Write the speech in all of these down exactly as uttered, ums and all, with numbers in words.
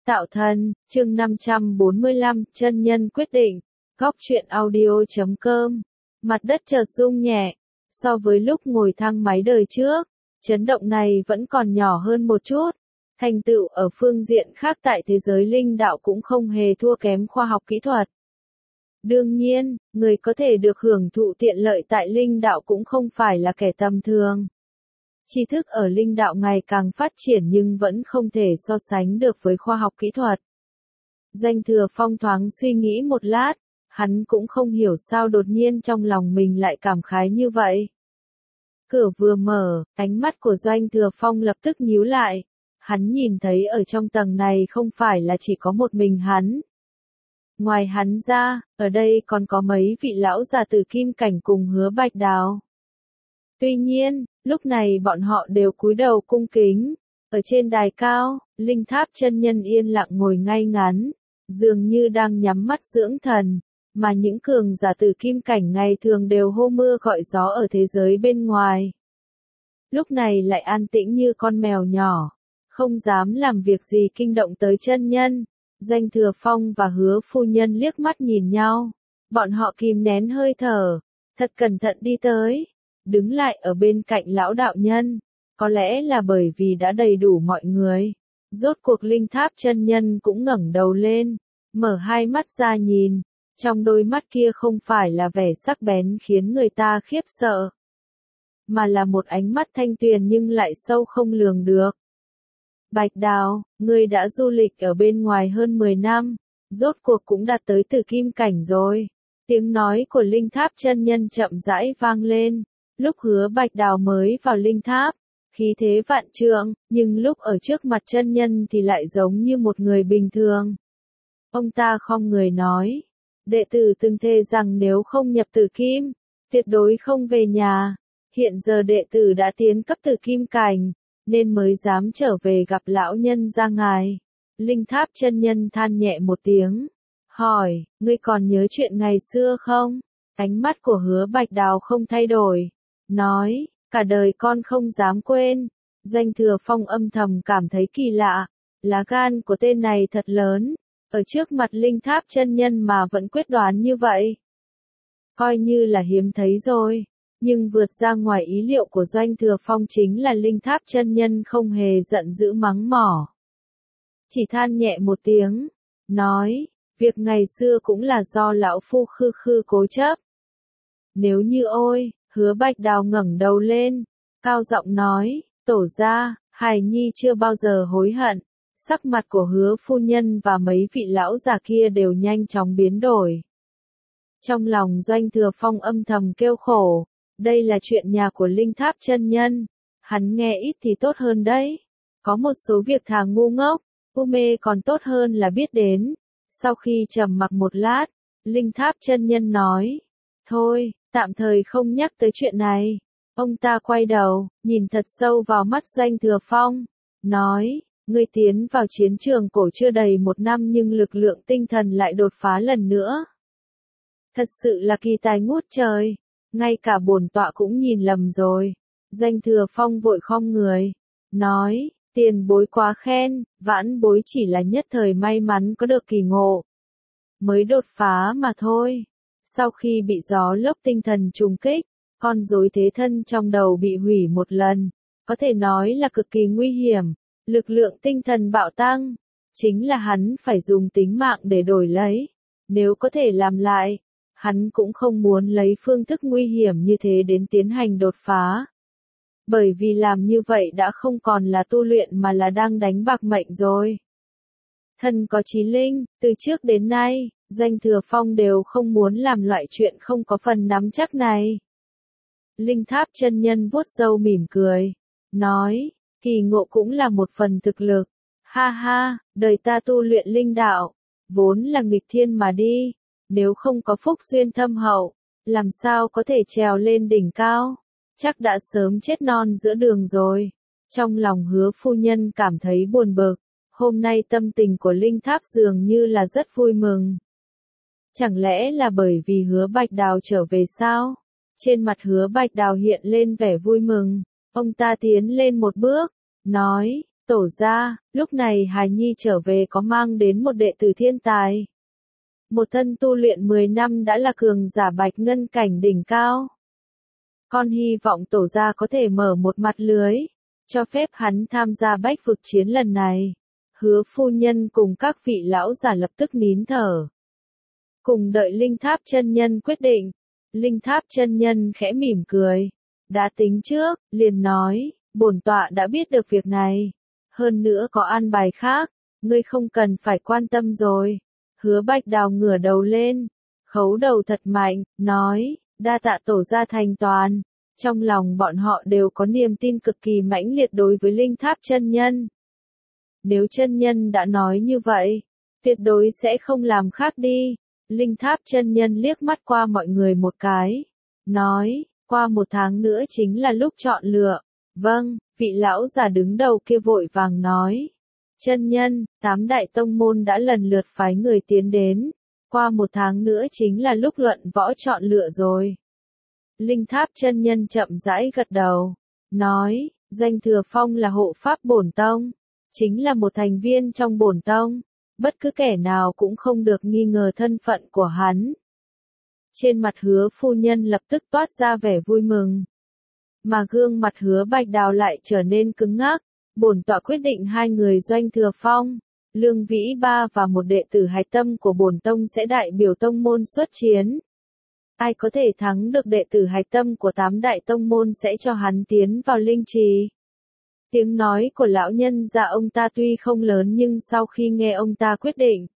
Tạo thần, chương năm trăm bốn mươi lăm, chân nhân quyết định. Góc truyện audio chấm com. Mặt đất chợt rung nhẹ. So với lúc ngồi thang máy đời trước, chấn động này vẫn còn nhỏ hơn một chút. Thành tựu ở phương diện khác tại thế giới linh đạo cũng không hề thua kém khoa học kỹ thuật. Đương nhiên, người có thể được hưởng thụ tiện lợi tại linh đạo cũng không phải là kẻ tầm thường. Tri thức ở linh đạo ngày càng phát triển nhưng vẫn không thể so sánh được với khoa học kỹ thuật. Doanh Thừa Phong thoáng suy nghĩ một lát, hắn cũng không hiểu sao đột nhiên trong lòng mình lại cảm khái như vậy. Cửa vừa mở, ánh mắt của Doanh Thừa Phong lập tức nhíu lại. Hắn nhìn thấy ở trong tầng này không phải là chỉ có một mình hắn. Ngoài hắn ra, ở đây còn có mấy vị lão già từ kim cảnh cùng Hứa Bạch Đào. Tuy nhiên, lúc này bọn họ đều cúi đầu cung kính. Ở trên đài cao, Linh Tháp chân nhân yên lặng ngồi ngay ngắn, dường như đang nhắm mắt dưỡng thần, mà những cường giả từ kim cảnh ngày thường đều hô mưa gọi gió ở thế giới bên ngoài. Lúc này lại an tĩnh như con mèo nhỏ, không dám làm việc gì kinh động tới chân nhân. Doanh Thừa Phong và Hứa phu nhân liếc mắt nhìn nhau, bọn họ kìm nén hơi thở, thật cẩn thận đi tới, đứng lại ở bên cạnh lão đạo nhân. Có lẽ là bởi vì đã đầy đủ mọi người, rốt cuộc Linh Tháp chân nhân cũng ngẩng đầu lên, mở hai mắt ra nhìn, trong đôi mắt kia không phải là vẻ sắc bén khiến người ta khiếp sợ, mà là một ánh mắt thanh tuyền nhưng lại sâu không lường được. Bạch Đào, ngươi đã du lịch ở bên ngoài hơn mười năm, rốt cuộc cũng đạt tới từ kim cảnh rồi. Tiếng nói của Linh Tháp chân nhân chậm rãi vang lên, lúc Hứa Bạch Đào mới vào Linh Tháp, khí thế vạn trượng, nhưng lúc ở trước mặt chân nhân thì lại giống như một người bình thường. Ông ta khom người nói, đệ tử từng thề rằng nếu không nhập tử kim, tuyệt đối không về nhà. Hiện giờ đệ tử đã tiến cấp tử kim cảnh, nên mới dám trở về gặp lão nhân gia ngài. Linh Tháp chân nhân than nhẹ một tiếng, hỏi, ngươi còn nhớ chuyện ngày xưa không? Ánh mắt của Hứa Bạch Đào không thay đổi, nói, cả đời con không dám quên. Doanh Thừa Phong âm thầm cảm thấy kỳ lạ, lá gan của tên này thật lớn, ở trước mặt Linh Tháp chân nhân mà vẫn quyết đoán như vậy. Coi như là hiếm thấy rồi. Nhưng vượt ra ngoài ý liệu của Doanh Thừa Phong chính là Linh Tháp chân nhân không hề giận dữ mắng mỏ. Chỉ than nhẹ một tiếng, nói, việc ngày xưa cũng là do lão phu khư khư cố chấp. Nếu như ôi, Hứa Bạch Đào ngẩng đầu lên, cao giọng nói, tổ gia, hài nhi chưa bao giờ hối hận. Sắc mặt của Hứa phu nhân và mấy vị lão già kia đều nhanh chóng biến đổi. Trong lòng Doanh Thừa Phong âm thầm kêu khổ. Đây là chuyện nhà của Linh Tháp chân nhân, hắn nghe ít thì tốt hơn đấy. Có một số việc thà ngu ngốc, u mê còn tốt hơn là biết đến. Sau khi trầm mặc một lát, Linh Tháp chân nhân nói, thôi, tạm thời không nhắc tới chuyện này. Ông ta quay đầu, nhìn thật sâu vào mắt Doanh Thừa Phong, nói, ngươi tiến vào chiến trường cổ chưa đầy một năm nhưng lực lượng tinh thần lại đột phá lần nữa. Thật sự là kỳ tài ngút trời. Ngay cả bổn tọa cũng nhìn lầm rồi. Doanh Thừa Phong vội khom người, nói, tiền bối quá khen, vãn bối chỉ là nhất thời may mắn có được kỳ ngộ. Mới đột phá mà thôi. Sau khi bị gió lốc tinh thần trùng kích, con rối thế thân trong đầu bị hủy một lần, có thể nói là cực kỳ nguy hiểm, lực lượng tinh thần bạo tăng, chính là hắn phải dùng tính mạng để đổi lấy. Nếu có thể làm lại, hắn cũng không muốn lấy phương thức nguy hiểm như thế đến tiến hành đột phá. Bởi vì làm như vậy đã không còn là tu luyện mà là đang đánh bạc mệnh rồi. Thân có chí linh, từ trước đến nay, Doanh Thừa Phong đều không muốn làm loại chuyện không có phần nắm chắc này. Linh Tháp chân nhân vuốt râu mỉm cười, nói, kỳ ngộ cũng là một phần thực lực. Ha ha, đời ta tu luyện linh đạo, vốn là nghịch thiên mà đi. Nếu không có phúc duyên thâm hậu, làm sao có thể trèo lên đỉnh cao, chắc đã sớm chết non giữa đường rồi. Trong lòng Hứa phu nhân cảm thấy buồn bực, hôm nay tâm tình của Linh Tháp dường như là rất vui mừng. Chẳng lẽ là bởi vì Hứa Bạch Đào trở về sao? Trên mặt Hứa Bạch Đào hiện lên vẻ vui mừng, ông ta tiến lên một bước, nói, Tổ gia, lúc này hài nhi trở về có mang đến một đệ tử thiên tài. Một thân tu luyện mười năm đã là cường giả bạch ngân cảnh đỉnh cao. Con hy vọng tổ gia có thể mở một mặt lưới, cho phép hắn tham gia bách vực chiến lần này. Hứa phu nhân cùng các vị lão giả lập tức nín thở. Cùng đợi Linh Tháp chân nhân quyết định. Linh Tháp chân nhân khẽ mỉm cười. Đã tính trước, liền nói, bổn tọa đã biết được việc này. Hơn nữa có an bài khác, ngươi không cần phải quan tâm rồi. Hứa Bạch Đào ngửa đầu lên, khấu đầu thật mạnh, nói, đa tạ tổ gia thành toàn. Trong lòng bọn họ đều có niềm tin cực kỳ mãnh liệt đối với Linh Tháp chân nhân. Nếu chân nhân đã nói như vậy, tuyệt đối sẽ không làm khác đi. Linh Tháp chân nhân liếc mắt qua mọi người một cái, nói, qua một tháng nữa chính là lúc chọn lựa. Vâng, vị lão già đứng đầu kia vội vàng nói. Chân nhân, tám đại tông môn đã lần lượt phái người tiến đến. Qua một tháng nữa chính là lúc luận võ chọn lựa rồi. Linh Tháp chân nhân chậm rãi gật đầu, nói, Doanh Thừa Phong là hộ pháp bổn tông, chính là một thành viên trong bổn tông, bất cứ kẻ nào cũng không được nghi ngờ thân phận của hắn. Trên mặt Hứa phu nhân lập tức toát ra vẻ vui mừng, mà gương mặt Hứa Bạch Đào lại trở nên cứng ngắc. Bổn tọa quyết định hai người Doanh Thừa Phong, Lương Vĩ Ba và một đệ tử hạch tâm của bổn tông sẽ đại biểu tông môn xuất chiến. Ai có thể thắng được đệ tử hạch tâm của tám đại tông môn sẽ cho hắn tiến vào linh trì. Tiếng nói của lão nhân già ông ta tuy không lớn nhưng sau khi nghe ông ta quyết định,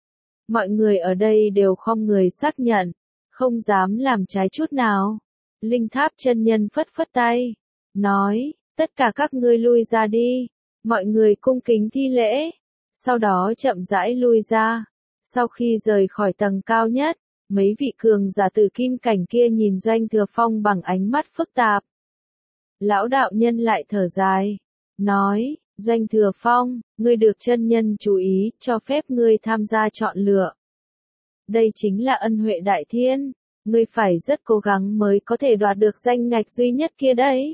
mọi người ở đây đều khom người xác nhận, không dám làm trái chút nào. Linh Tháp chân nhân phất phất tay, nói, tất cả các ngươi lui ra đi. Mọi người cung kính thi lễ, sau đó chậm rãi lui ra. Sau khi rời khỏi tầng cao nhất, mấy vị cường giả từ kim cảnh kia nhìn Doanh Thừa Phong bằng ánh mắt phức tạp. Lão đạo nhân lại thở dài, nói, Doanh Thừa Phong, ngươi được chân nhân chú ý, cho phép ngươi tham gia chọn lựa. Đây chính là ân huệ đại thiên, ngươi phải rất cố gắng mới có thể đoạt được danh ngạch duy nhất kia đấy.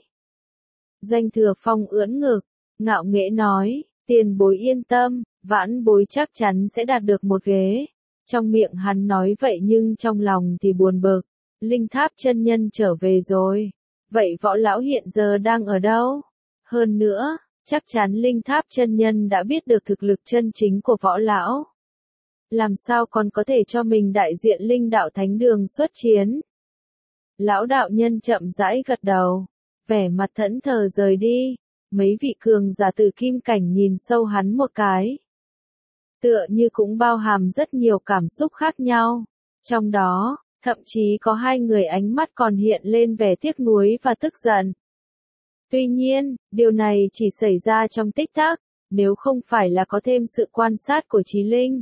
Doanh Thừa Phong ưỡn ngực, ngạo nghễ nói, tiền bối yên tâm, vãn bối chắc chắn sẽ đạt được một ghế. Trong miệng hắn nói vậy nhưng trong lòng thì buồn bực. Linh Tháp chân nhân trở về rồi. Vậy võ lão hiện giờ đang ở đâu? Hơn nữa, chắc chắn Linh Tháp chân nhân đã biết được thực lực chân chính của võ lão. Làm sao còn có thể cho mình đại diện Linh Đạo Thánh Đường xuất chiến? Lão đạo nhân chậm rãi gật đầu, vẻ mặt thẫn thờ rời đi. Mấy vị cường giả từ kim cảnh nhìn sâu hắn một cái. Tựa như cũng bao hàm rất nhiều cảm xúc khác nhau. Trong đó, thậm chí có hai người ánh mắt còn hiện lên vẻ tiếc nuối và tức giận. Tuy nhiên, điều này chỉ xảy ra trong tích tắc, nếu không phải là có thêm sự quan sát của Chí Linh,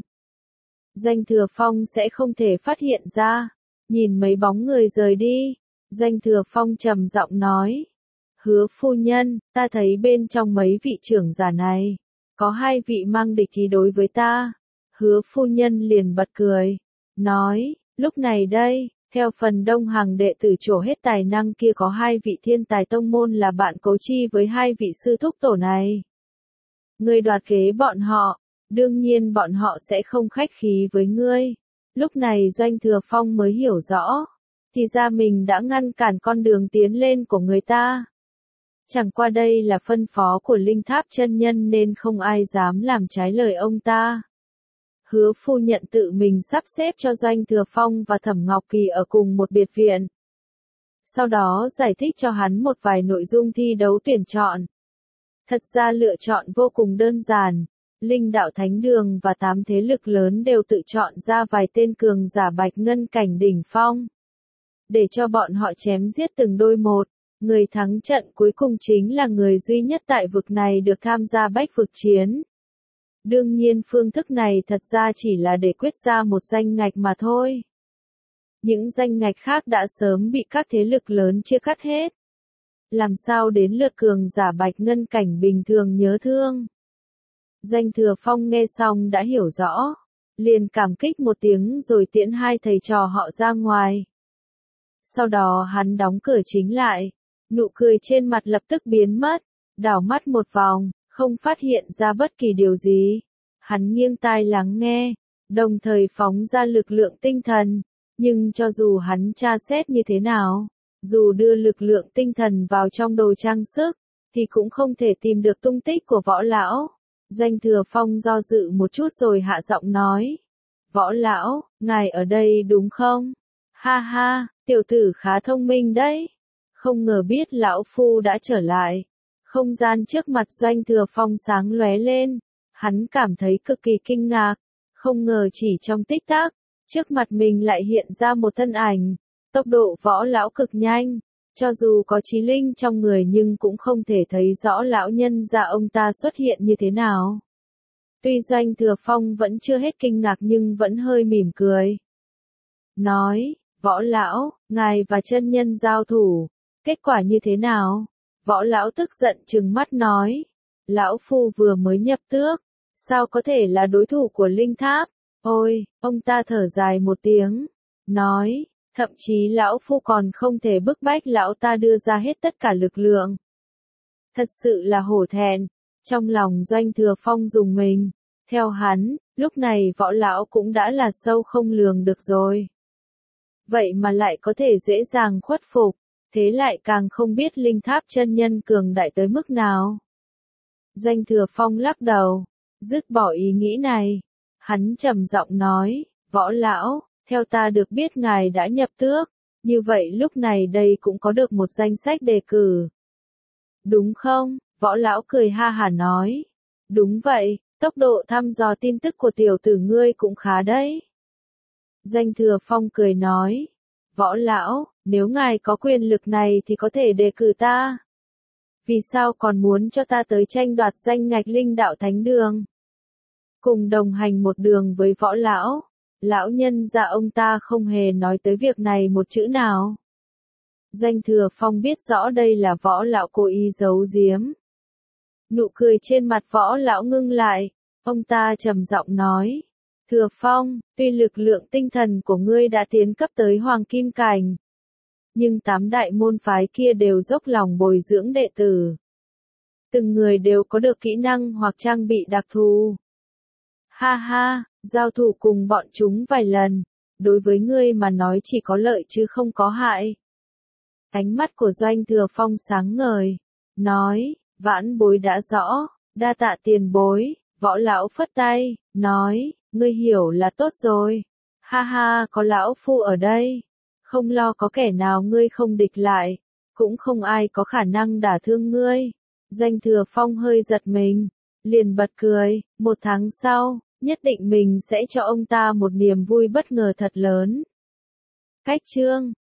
Doanh Thừa Phong sẽ không thể phát hiện ra. Nhìn mấy bóng người rời đi, Doanh Thừa Phong trầm giọng nói, Hứa phu nhân, ta thấy bên trong mấy vị trưởng giả này, có hai vị mang địch ý đối với ta. Hứa phu nhân liền bật cười, nói, lúc này đây, theo phần đông hàng đệ tử trổ hết tài năng kia có hai vị thiên tài tông môn là bạn cấu chi với hai vị sư thúc tổ này. Ngươi đoạt kế bọn họ, đương nhiên bọn họ sẽ không khách khí với ngươi. Lúc này Doanh Thừa Phong mới hiểu rõ, thì ra mình đã ngăn cản con đường tiến lên của người ta. Chẳng qua đây là phân phó của Linh Tháp chân nhân nên không ai dám làm trái lời ông ta. Hứa phu nhận tự mình sắp xếp cho Doanh Thừa Phong và Thẩm Ngọc Kỳ ở cùng một biệt viện. Sau đó giải thích cho hắn một vài nội dung thi đấu tuyển chọn. Thật ra lựa chọn vô cùng đơn giản. Linh Đạo Thánh Đường và tám thế lực lớn đều tự chọn ra vài tên cường giả bạch ngân cảnh đỉnh phong. Để cho bọn họ chém giết từng đôi một. Người thắng trận cuối cùng chính là người duy nhất tại vực này được tham gia bách vực chiến. Đương nhiên phương thức này thật ra chỉ là để quyết ra một danh ngạch mà thôi. Những danh ngạch khác đã sớm bị các thế lực lớn chia cắt hết. Làm sao đến lượt cường giả bạch ngân cảnh bình thường nhớ thương. Doanh Thừa Phong nghe xong đã hiểu rõ. Liền cảm kích một tiếng rồi tiễn hai thầy trò họ ra ngoài. Sau đó hắn đóng cửa chính lại. Nụ cười trên mặt lập tức biến mất, đảo mắt một vòng, không phát hiện ra bất kỳ điều gì. Hắn nghiêng tai lắng nghe, đồng thời phóng ra lực lượng tinh thần, nhưng cho dù hắn tra xét như thế nào, dù đưa lực lượng tinh thần vào trong đồ trang sức, thì cũng không thể tìm được tung tích của Võ lão. Doanh Thừa Phong do dự một chút rồi hạ giọng nói, Võ lão, ngài ở đây đúng không? Ha ha, tiểu tử khá thông minh đấy. Không ngờ biết lão phu đã trở lại. Không gian trước mặt Doanh Thừa Phong sáng lóe lên, hắn cảm thấy cực kỳ kinh ngạc, không ngờ chỉ trong tích tắc, trước mặt mình lại hiện ra một thân ảnh, tốc độ Võ lão cực nhanh, cho dù có trí linh trong người nhưng cũng không thể thấy rõ lão nhân gia ông ta xuất hiện như thế nào. Tuy Doanh Thừa Phong vẫn chưa hết kinh ngạc nhưng vẫn hơi mỉm cười. Nói, Võ lão, ngài và chân nhân giao thủ, kết quả như thế nào? Võ lão tức giận trừng mắt nói, lão phu vừa mới nhập tước, sao có thể là đối thủ của linh tháp? Ôi, ông ta thở dài một tiếng, nói, thậm chí lão phu còn không thể bức bách lão ta đưa ra hết tất cả lực lượng. Thật sự là hổ thẹn, trong lòng Doanh Thừa Phong rùng mình, theo hắn, lúc này Võ lão cũng đã là sâu không lường được rồi. Vậy mà lại có thể dễ dàng khuất phục, thế lại càng không biết linh tháp chân nhân cường đại tới mức nào. Doanh Thừa Phong lắc đầu, dứt bỏ ý nghĩ này, hắn trầm giọng nói, Võ lão, theo ta được biết ngài đã nhập tước, như vậy lúc này đây cũng có được một danh sách đề cử. Đúng không? Võ lão cười ha hả nói, đúng vậy, tốc độ thăm dò tin tức của tiểu tử ngươi cũng khá đấy. Doanh Thừa Phong cười nói, Võ lão, nếu ngài có quyền lực này thì có thể đề cử ta. Vì sao còn muốn cho ta tới tranh đoạt danh ngạch linh đạo thánh đường? Cùng đồng hành một đường với Võ lão, lão nhân gia ông ta không hề nói tới việc này một chữ nào. Doanh Thừa Phong biết rõ đây là Võ lão cố ý giấu giếm. Nụ cười trên mặt Võ lão ngưng lại, ông ta trầm giọng nói, Thừa Phong, tuy lực lượng tinh thần của ngươi đã tiến cấp tới hoàng kim cảnh, nhưng tám đại môn phái kia đều dốc lòng bồi dưỡng đệ tử. Từng người đều có được kỹ năng hoặc trang bị đặc thù. Ha ha, giao thủ cùng bọn chúng vài lần, đối với ngươi mà nói chỉ có lợi chứ không có hại. Ánh mắt của Doanh Thừa Phong sáng ngời, nói, vãn bối đã rõ, đa tạ tiền bối. Võ lão phất tay, nói, ngươi hiểu là tốt rồi. Ha ha, có lão phu ở đây, không lo có kẻ nào ngươi không địch lại, cũng không ai có khả năng đả thương ngươi. Doanh Thừa Phong hơi giật mình, liền bật cười, một tháng sau, nhất định mình sẽ cho ông ta một niềm vui bất ngờ thật lớn. Cách chương